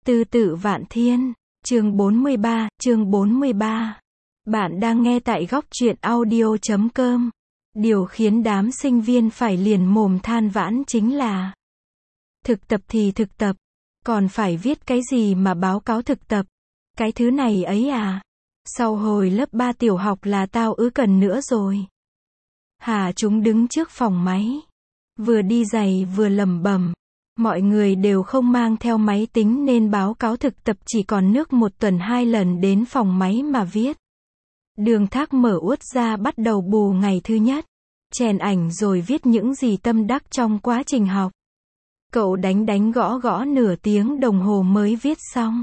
Tư tự vạn thiên, chương 43. Bạn đang nghe tại góc truyện audio.com. Điều khiến đám sinh viên phải liền mồm than vãn chính là thực tập thì thực tập, còn phải viết cái gì mà báo cáo thực tập. Cái thứ này ấy à? Sau hồi lớp 3 tiểu học là tao cần nữa rồi. Hà chúng đứng trước phòng máy, vừa đi giày vừa lẩm bẩm. Mọi người đều không mang theo máy tính nên báo cáo thực tập chỉ còn nước 1 tuần 2 lần đến phòng máy mà viết. Đường Thác mở uất ra bắt đầu bù ngày thứ nhất, chèn ảnh rồi viết những gì tâm đắc trong quá trình học. Cậu đánh gõ nửa tiếng đồng hồ mới viết xong.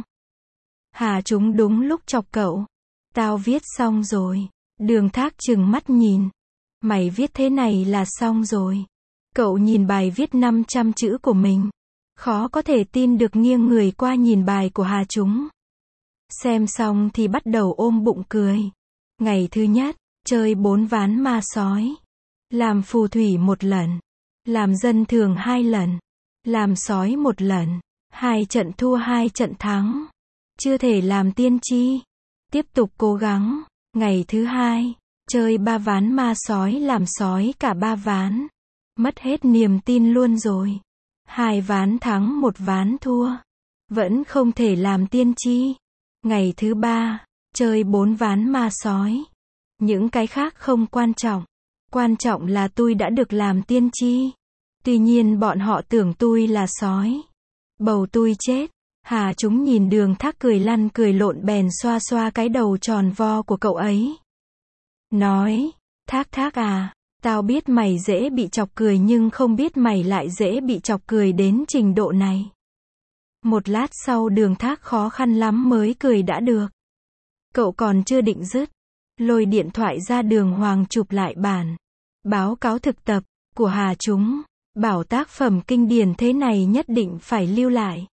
Hà chúng đúng lúc chọc cậu. Tao viết xong rồi. Đường Thác trừng mắt nhìn. Mày viết thế này là xong rồi. Cậu nhìn bài viết 500 chữ của mình. Khó có thể tin được, nghiêng người qua nhìn bài của Hà chúng. Xem xong thì bắt đầu ôm bụng cười. Ngày thứ nhất, chơi 4 ván ma sói. Làm phù thủy 1 lần. Làm dân thường 2 lần. Làm sói 1 lần. 2 trận thua 2 trận thắng. Chưa thể làm tiên tri. Tiếp tục cố gắng. Ngày thứ 2, chơi 3 ván ma sói, làm sói cả 3 ván. Mất hết niềm tin luôn rồi. 2 ván thắng 1 ván thua. Vẫn không thể làm tiên tri. Ngày thứ 3, chơi 4 ván ma sói. Những cái khác không quan trọng. Quan trọng là tôi đã được làm tiên tri. Tuy nhiên bọn họ tưởng tôi là sói. Bầu tôi chết. Hà chúng nhìn Đường Thác cười lăn cười lộn bèn xoa xoa cái đầu tròn vo của cậu ấy. Nói, Thác à, tao biết mày dễ bị chọc cười nhưng không biết mày lại dễ bị chọc cười đến trình độ này. Một lát sau Đường Thác khó khăn lắm mới cười đã được. Cậu còn chưa định dứt, lôi điện thoại ra Đường Hoàng chụp lại bản báo cáo thực tập của Hà chúng, bảo tác phẩm kinh điển thế này nhất định phải lưu lại.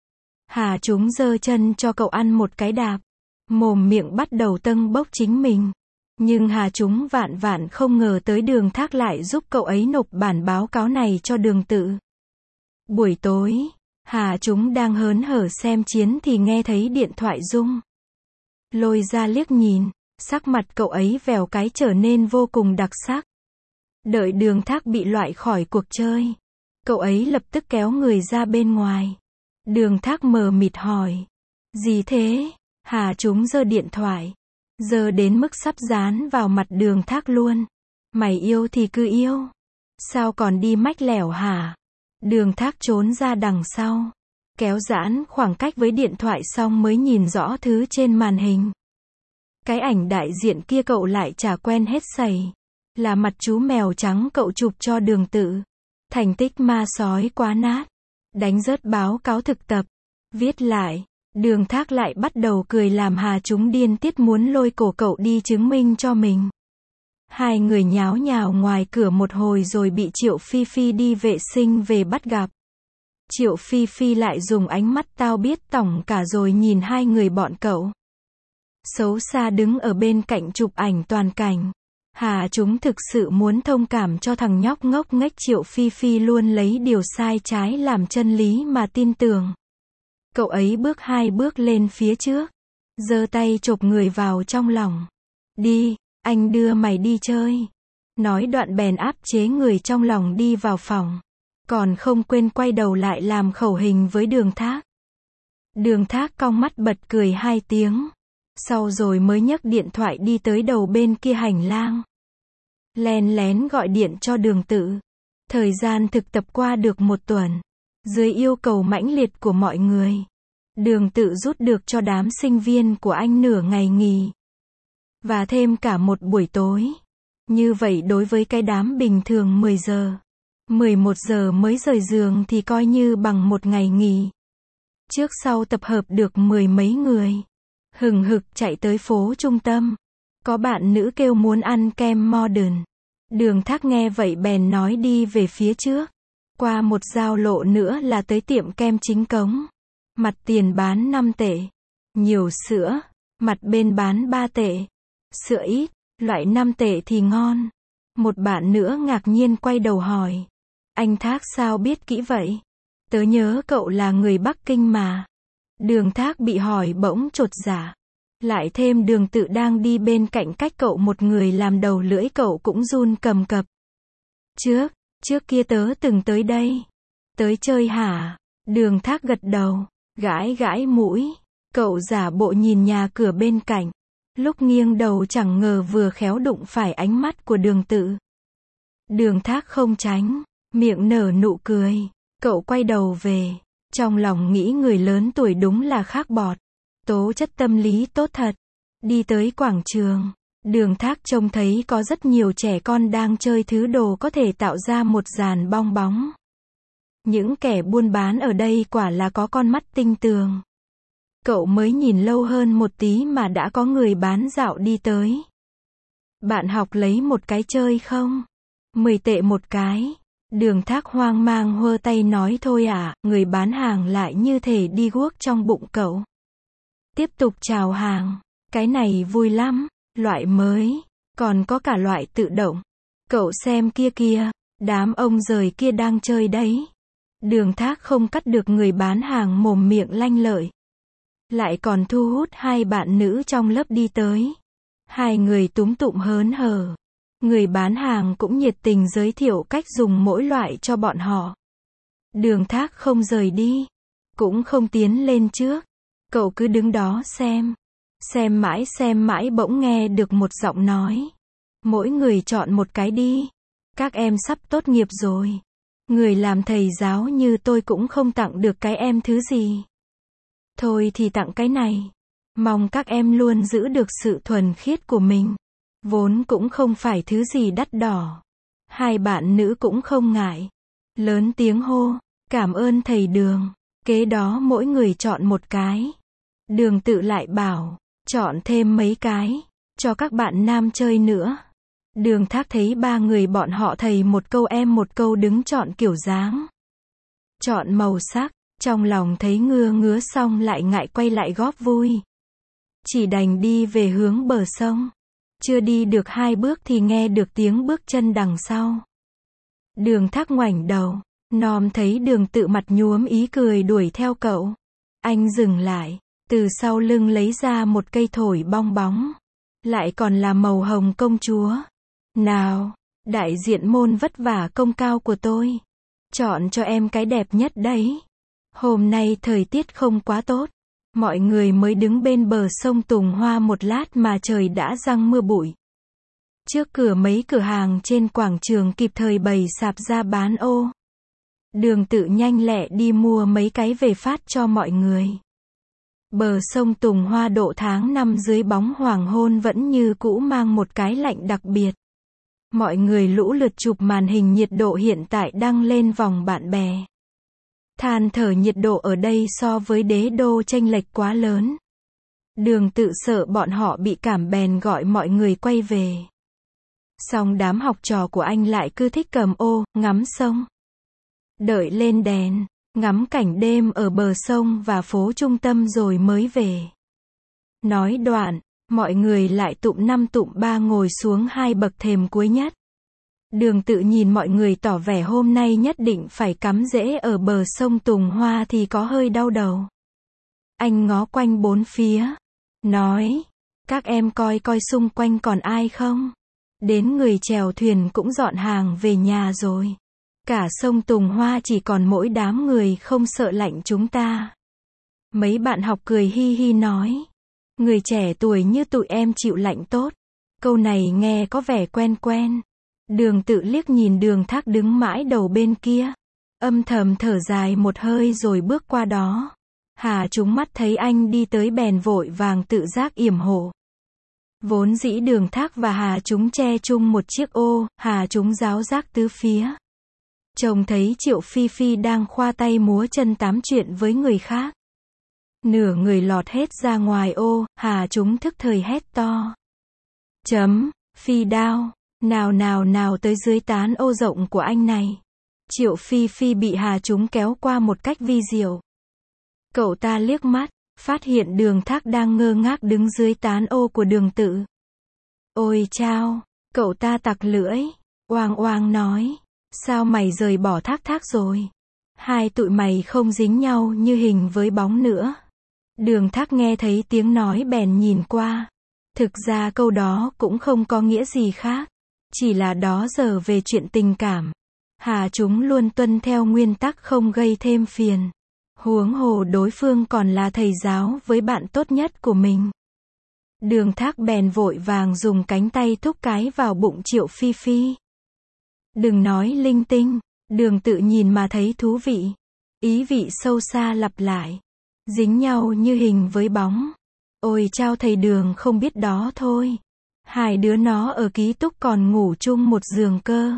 Hà chúng giơ chân cho cậu ăn một cái đạp, mồm miệng bắt đầu tâng bốc chính mình. Nhưng Hà chúng vạn không ngờ tới Đường Thác lại giúp cậu ấy nộp bản báo cáo này cho Đường Tự. Buổi tối, Hà chúng đang hớn hở xem chiến thì nghe thấy điện thoại rung. Lôi ra liếc nhìn, sắc mặt cậu ấy vèo cái trở nên vô cùng đặc sắc. Đợi Đường Thác bị loại khỏi cuộc chơi, cậu ấy lập tức kéo người ra bên ngoài. Đường Thác mờ mịt hỏi, gì thế? Hà chúng giơ điện thoại, giờ đến mức sắp dán vào mặt Đường Thác luôn. Mày yêu thì cứ yêu, sao còn đi mách lẻo hả? Đường Thác trốn ra đằng sau, kéo giãn khoảng cách với điện thoại xong mới nhìn rõ thứ trên màn hình. Cái ảnh đại diện kia cậu lại chả quen hết sảy. Là mặt chú mèo trắng cậu chụp cho Đường Tự. Thành tích ma sói quá nát. Đánh rớt báo cáo thực tập. Viết lại. Đường Thác lại bắt đầu cười làm Hà chúng điên tiết muốn lôi cổ cậu đi chứng minh cho mình. Hai người nháo nhào ngoài cửa một hồi rồi bị Triệu Phi Phi đi vệ sinh về bắt gặp. Triệu Phi Phi lại dùng ánh mắt tao biết tỏng cả rồi nhìn hai người bọn cậu. Xấu xa đứng ở bên cạnh chụp ảnh toàn cảnh. Hà chúng thực sự muốn thông cảm cho thằng nhóc ngốc nghếch Triệu Phi Phi luôn lấy điều sai trái làm chân lý mà tin tưởng. Cậu ấy bước 2 bước lên phía trước, giơ tay chộp người vào trong lòng. Đi, anh đưa mày đi chơi. Nói đoạn bèn áp chế người trong lòng đi vào phòng. Còn không quên quay đầu lại làm khẩu hình với Đường Thác. Đường Thác cong mắt bật cười 2 tiếng. Sau rồi mới nhấc điện thoại đi tới đầu bên kia hành lang. Len lén gọi điện cho Đường Tự. Thời gian thực tập qua được 1 tuần. Dưới yêu cầu mãnh liệt của mọi người, Đường Tự rút được cho đám sinh viên của anh nửa ngày nghỉ. Và thêm cả 1 buổi tối. Như vậy đối với cái đám bình thường 10 giờ, 11 giờ mới rời giường thì coi như bằng 1 ngày nghỉ. Trước sau tập hợp được 10 mấy người. Hừng hực chạy tới phố trung tâm. Có bạn nữ kêu muốn ăn kem modern. Đường Thác nghe vậy bèn nói đi về phía trước. Qua một giao lộ nữa là tới tiệm kem chính cống. Mặt tiền bán 5 tệ. Nhiều sữa. Mặt bên bán 3 tệ. Sữa ít, loại 5 tệ thì ngon. Một bạn nữa ngạc nhiên quay đầu hỏi. Anh Thác sao biết kỹ vậy? Tớ nhớ cậu là người Bắc Kinh mà. Đường Thác bị hỏi bỗng chột dạ. Lại thêm Đường Tự đang đi bên cạnh cách cậu một người làm đầu lưỡi cậu cũng run cầm cập. Trước kia tớ từng tới đây. Tới chơi hả? Đường Thác gật đầu, gãi gãi mũi. Cậu giả bộ nhìn nhà cửa bên cạnh. Lúc nghiêng đầu chẳng ngờ vừa khéo đụng phải ánh mắt của Đường Tự. Đường Thác không tránh, miệng nở nụ cười. Cậu quay đầu về. Trong lòng nghĩ người lớn tuổi đúng là khác bọt. Tố chất tâm lý tốt thật. Đi tới quảng trường. Đường Thác trông thấy có rất nhiều trẻ con đang chơi thứ đồ có thể tạo ra một dàn bong bóng. Những kẻ buôn bán ở đây quả là có con mắt tinh tường. Cậu mới nhìn lâu hơn một tí mà đã có người bán dạo đi tới. Bạn học lấy một cái chơi không? 10 tệ một cái. Đường Thác hoang mang hơ tay nói thôi à, người bán hàng lại như thể đi guốc trong bụng cậu. Tiếp tục chào hàng. Cái này vui lắm. Loại mới. Còn có cả loại tự động. Cậu xem kia kìa. Đám ông giời kia đang chơi đấy. Đường Thác không cắt được người bán hàng mồm miệng lanh lợi. Lại còn thu hút hai bạn nữ trong lớp đi tới. Hai người túm tụm hớn hở. Người bán hàng cũng nhiệt tình giới thiệu cách dùng mỗi loại cho bọn họ. Đường Thác không rời đi. Cũng không tiến lên trước. Cậu cứ đứng đó xem. Xem mãi bỗng nghe được một giọng nói. Mỗi người chọn một cái đi. Các em sắp tốt nghiệp rồi. Người làm thầy giáo như tôi cũng không tặng được cái em thứ gì. Thôi thì tặng cái này. Mong các em luôn giữ được sự thuần khiết của mình. Vốn cũng không phải thứ gì đắt đỏ. Hai bạn nữ cũng không ngại. Lớn tiếng hô. Cảm ơn thầy Đường. Kế đó mỗi người chọn một cái. Đường Tự lại bảo. Chọn thêm mấy cái. Cho các bạn nam chơi nữa. Đường Thác thấy ba người bọn họ thầy một câu em một câu đứng chọn kiểu dáng. Chọn màu sắc. Trong lòng thấy ngứa xong lại ngại quay lại góp vui. Chỉ đành đi về hướng bờ sông. Chưa đi được 2 bước thì nghe được tiếng bước chân đằng sau. Đường Thác ngoảnh đầu. Nom thấy Đường Tự mặt nhuốm ý cười đuổi theo cậu. Anh dừng lại. Từ sau lưng lấy ra một cây thổi bong bóng. Lại còn là màu hồng công chúa. Nào, đại diện môn vất vả công cao của tôi. Chọn cho em cái đẹp nhất đấy. Hôm nay thời tiết không quá tốt. Mọi người mới đứng bên bờ sông Tùng Hoa một lát mà trời đã giăng mưa bụi. Trước cửa mấy cửa hàng trên quảng trường kịp thời bày sạp ra bán ô. Đường Tự nhanh lẹ đi mua mấy cái về phát cho mọi người. Bờ sông Tùng Hoa độ tháng 5 dưới bóng hoàng hôn vẫn như cũ mang một cái lạnh đặc biệt. Mọi người lũ lượt chụp màn hình nhiệt độ hiện tại đăng lên vòng bạn bè. Than thở nhiệt độ ở đây so với đế đô chênh lệch quá lớn. Đường Tự sợ bọn họ bị cảm bèn gọi mọi người quay về. Xong đám học trò của anh lại cứ thích cầm ô, ngắm sông. Đợi lên đèn, ngắm cảnh đêm ở bờ sông và phố trung tâm rồi mới về. Nói đoạn, mọi người lại tụm 5 tụm 3 ngồi xuống 2 bậc thềm cuối nhất. Đường Tự nhìn mọi người tỏ vẻ hôm nay nhất định phải cắm rễ ở bờ sông Tùng Hoa thì có hơi đau đầu. Anh ngó quanh bốn phía. Nói, các em coi coi xung quanh còn ai không? Đến người chèo thuyền cũng dọn hàng về nhà rồi. Cả sông Tùng Hoa chỉ còn mỗi đám người không sợ lạnh chúng ta. Mấy bạn học cười hi hi nói. Người trẻ tuổi như tụi em chịu lạnh tốt. Câu này nghe có vẻ quen quen. Đường Tự liếc nhìn Đường Thác đứng mãi đầu bên kia. Âm thầm thở dài một hơi rồi bước qua đó. Hà Trúng mắt thấy anh đi tới bèn vội vàng tự giác yểm hộ. Vốn dĩ Đường Thác và Hà Trúng che chung một chiếc ô, Hà Trúng ráo rác tứ phía. Trông thấy Triệu Phi Phi đang khoa tay múa chân tám chuyện với người khác. Nửa người lọt hết ra ngoài ô, Hà Trúng thức thời hét to. Phi đao, nào tới dưới tán ô rộng của anh này. Triệu Phi Phi bị Hà Trúng kéo qua một cách vi diệu. Cậu ta liếc mắt, phát hiện Đường Thác đang ngơ ngác đứng dưới tán ô của Đường Tự. Ôi chao, cậu ta tặc lưỡi, oang nói. Sao mày rời bỏ Thác rồi? Hai tụi mày không dính nhau như hình với bóng nữa. Đường Thác nghe thấy tiếng nói bèn nhìn qua. Thực ra câu đó cũng không có nghĩa gì khác. Chỉ là đó giờ về chuyện tình cảm. Hà chúng luôn tuân theo nguyên tắc không gây thêm phiền. Huống hồ đối phương còn là thầy giáo với bạn tốt nhất của mình. Đường Thác bèn vội vàng dùng cánh tay thúc cái vào bụng Triệu Phi Phi. Đừng nói linh tinh, Đường Tự nhìn mà thấy thú vị. Ý vị sâu xa lặp lại. Dính nhau như hình với bóng. Ôi chao thầy Đường không biết đó thôi. Hai đứa nó ở ký túc còn ngủ chung một giường cơ.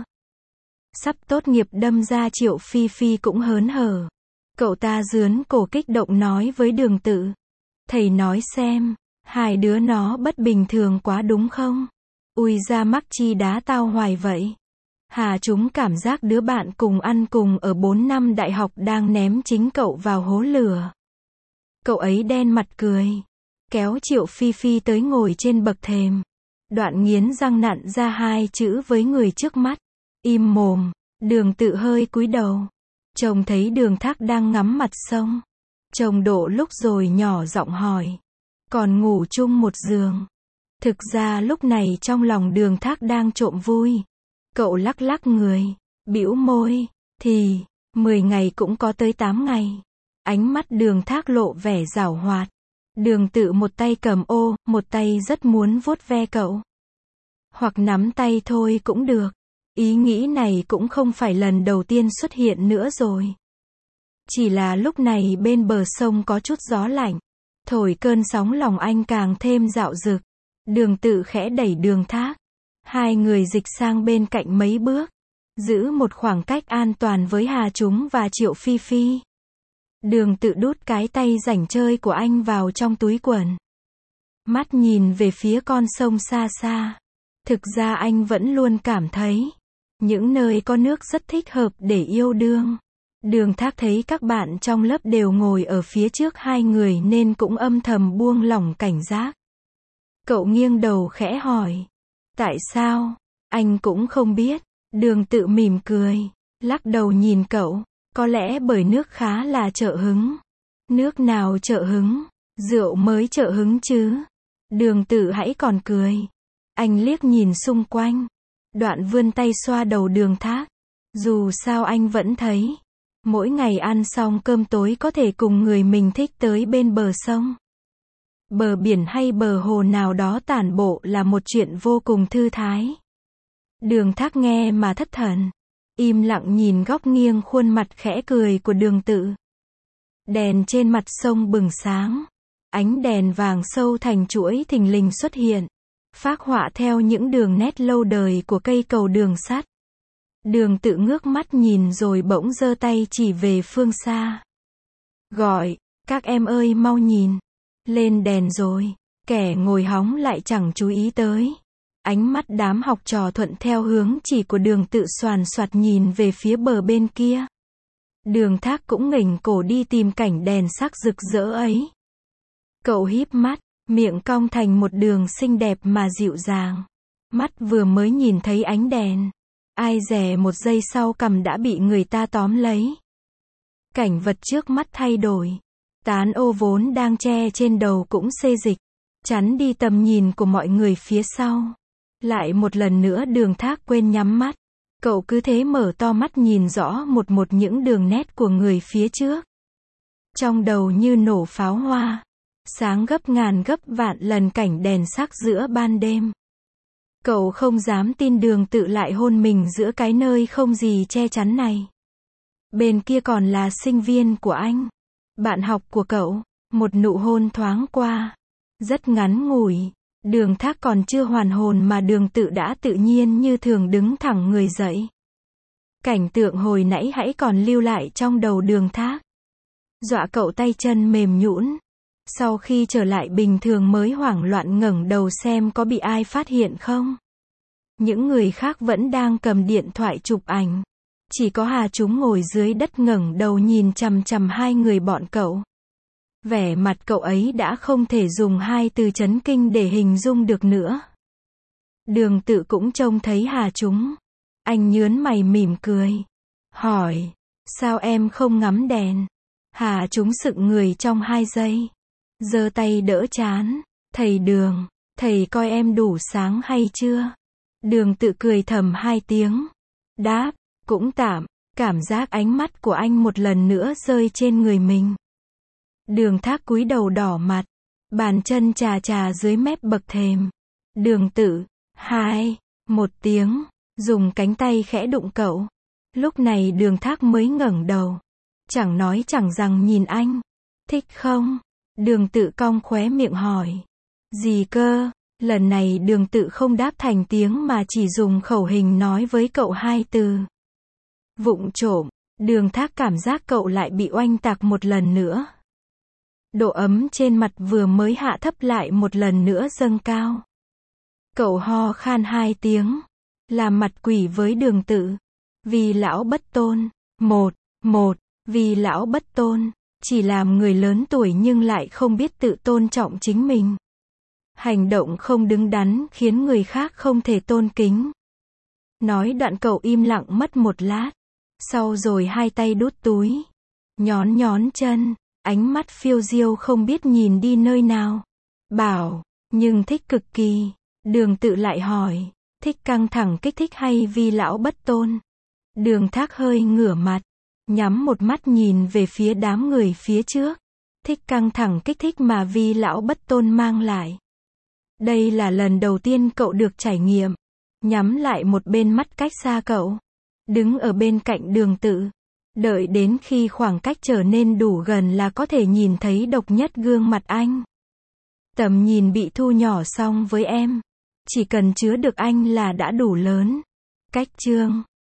Sắp tốt nghiệp đâm ra Triệu Phi Phi cũng hớn hở. Cậu ta rướn cổ kích động nói với Đường Tự. Thầy nói xem, hai đứa nó bất bình thường quá đúng không? Ui ra mắc chi đá tao hoài vậy. Hà chúng cảm giác đứa bạn cùng ăn cùng ở 4 năm đại học đang ném chính cậu vào hố lửa. Cậu ấy đen mặt cười. Kéo Triệu Phi Phi tới ngồi trên bậc thềm. Đoạn nghiến răng nặn ra hai chữ với người trước mắt. Im mồm. Đường Tự hơi cúi đầu. Chồng thấy Đường Thác đang ngắm mặt sông. Chồng độ lúc rồi nhỏ giọng hỏi. Còn ngủ chung một giường. Thực ra lúc này trong lòng Đường Thác đang trộm vui. Cậu lắc lắc người. Bĩu môi. Thì, 10 ngày cũng có tới 8 ngày. Ánh mắt Đường Thác lộ vẻ giảo hoạt. Đường Tự một tay cầm ô, một tay rất muốn vuốt ve cậu. Hoặc nắm tay thôi cũng được. Ý nghĩ này cũng không phải lần đầu tiên xuất hiện nữa rồi. Chỉ là lúc này bên bờ sông có chút gió lạnh. Thổi cơn sóng lòng anh càng thêm dạo dực. Đường Tự khẽ đẩy Đường Thác. Hai người dịch sang bên cạnh mấy bước. Giữ một khoảng cách an toàn với Hà chúng và Triệu Phi Phi. Đường Tự đút cái tay rảnh chơi của anh vào trong túi quần. Mắt nhìn về phía con sông xa xa. Thực ra anh vẫn luôn cảm thấy những nơi có nước rất thích hợp để yêu đương. Đường Thác thấy các bạn trong lớp đều ngồi ở phía trước hai người nên cũng âm thầm buông lỏng cảnh giác. Cậu nghiêng đầu khẽ hỏi. Tại sao? Anh cũng không biết. Đường Tự mỉm cười. Lắc đầu nhìn cậu. Có lẽ bởi nước khá là trợ hứng. Nước nào trợ hứng? Rượu mới trợ hứng chứ. Đường Tự hãy còn cười. Anh liếc nhìn xung quanh. Đoạn vươn tay xoa đầu Đường Thác. Dù sao anh vẫn thấy. Mỗi ngày ăn xong cơm tối có thể cùng người mình thích tới bên bờ sông. Bờ biển hay bờ hồ nào đó tản bộ là một chuyện vô cùng thư thái. Đường Thác nghe mà thất thần. Im lặng nhìn góc nghiêng khuôn mặt khẽ cười của Đường Tự. Đèn trên mặt sông bừng sáng. Ánh đèn vàng sâu thành chuỗi thình lình xuất hiện. Phác họa theo những đường nét lâu đời của cây cầu đường sắt. Đường Tự ngước mắt nhìn rồi bỗng giơ tay chỉ về phương xa. Gọi, các em ơi mau nhìn. Lên đèn rồi. Kẻ ngồi hóng lại chẳng chú ý tới. Ánh mắt đám học trò thuận theo hướng chỉ của Đường Tự xoàn xoạt nhìn về phía bờ bên kia. Đường Thác cũng nghỉnh cổ đi tìm cảnh đèn sắc rực rỡ ấy. Cậu híp mắt, miệng cong thành một đường xinh đẹp mà dịu dàng. Mắt vừa mới nhìn thấy ánh đèn. Ai dè một giây sau cằm đã bị người ta tóm lấy. Cảnh vật trước mắt thay đổi. Tán ô vốn đang che trên đầu cũng xê dịch. Chắn đi tầm nhìn của mọi người phía sau. Lại một lần nữa Đường Thác quên nhắm mắt. Cậu cứ thế mở to mắt nhìn rõ một một những đường nét của người phía trước. Trong đầu như nổ pháo hoa. Sáng gấp ngàn gấp vạn lần cảnh đèn sắc giữa ban đêm. Cậu không dám tin Đường Tự lại hôn mình giữa cái nơi không gì che chắn này. Bên kia còn là sinh viên của anh. Bạn học của cậu. Một nụ hôn thoáng qua. Rất ngắn ngủi. Đường Thác còn chưa hoàn hồn mà Đường Tự đã tự nhiên như thường đứng thẳng người dậy. Cảnh tượng hồi nãy hãy còn lưu lại trong đầu Đường Thác. Dọa cậu tay chân mềm nhũn. Sau khi trở lại bình thường mới hoảng loạn ngẩng đầu xem có bị ai phát hiện không. Những người khác vẫn đang cầm điện thoại chụp ảnh. Chỉ có Hà chúng ngồi dưới đất ngẩng đầu nhìn chằm chằm hai người bọn cậu. Vẻ mặt cậu ấy đã không thể dùng hai từ chấn kinh để hình dung được nữa. Đường Tự cũng trông thấy Hà chúng. Anh nhớn mày mỉm cười. Hỏi, sao em không ngắm đèn? Hà chúng sững người trong 2 giây. giơ tay đỡ trán. Thầy Đường, thầy coi em đủ sáng hay chưa? Đường Tự cười thầm 2 tiếng. Đáp, cũng tạm. Cảm giác ánh mắt của anh một lần nữa rơi trên người mình. Đường Thác cúi đầu đỏ mặt. Bàn chân chà chà dưới mép bậc thềm. Đường Tự, 1 tiếng, dùng cánh tay khẽ đụng cậu. Lúc này Đường Thác mới ngẩng đầu. Chẳng nói chẳng rằng nhìn anh. Thích không? Đường Tự cong khóe miệng hỏi. Gì cơ? Lần này Đường Tự không đáp thành tiếng mà chỉ dùng khẩu hình nói với cậu 2 từ. Vụng trộm. Đường Thác cảm giác cậu lại bị oanh tạc một lần nữa. Độ ấm trên mặt vừa mới hạ thấp lại một lần nữa dâng cao. Cậu ho khan 2 tiếng. Làm mặt quỷ với Đường Tự. Vì lão bất tôn. Vì lão bất tôn. Chỉ làm người lớn tuổi nhưng lại không biết tự tôn trọng chính mình. Hành động không đứng đắn khiến người khác không thể tôn kính. Nói đoạn cậu im lặng mất một lát. Sau rồi 2 tay đút túi. Nhón chân. Ánh mắt phiêu diêu không biết nhìn đi nơi nào. Bảo, nhưng thích cực kỳ. Đường Tự lại hỏi. Thích căng thẳng kích thích hay vì lão bất tôn? Đường Thác hơi ngửa mặt. Nhắm một mắt nhìn về phía đám người phía trước. Thích căng thẳng kích thích mà vì lão bất tôn mang lại. Đây là lần đầu tiên cậu được trải nghiệm. Nhắm lại một bên mắt cách xa cậu. Đứng ở bên cạnh Đường Tự. Đợi đến khi khoảng cách trở nên đủ gần là có thể nhìn thấy độc nhất gương mặt anh. Tầm nhìn bị thu nhỏ xong với em. Chỉ cần chứa được anh là đã đủ lớn. Cách chương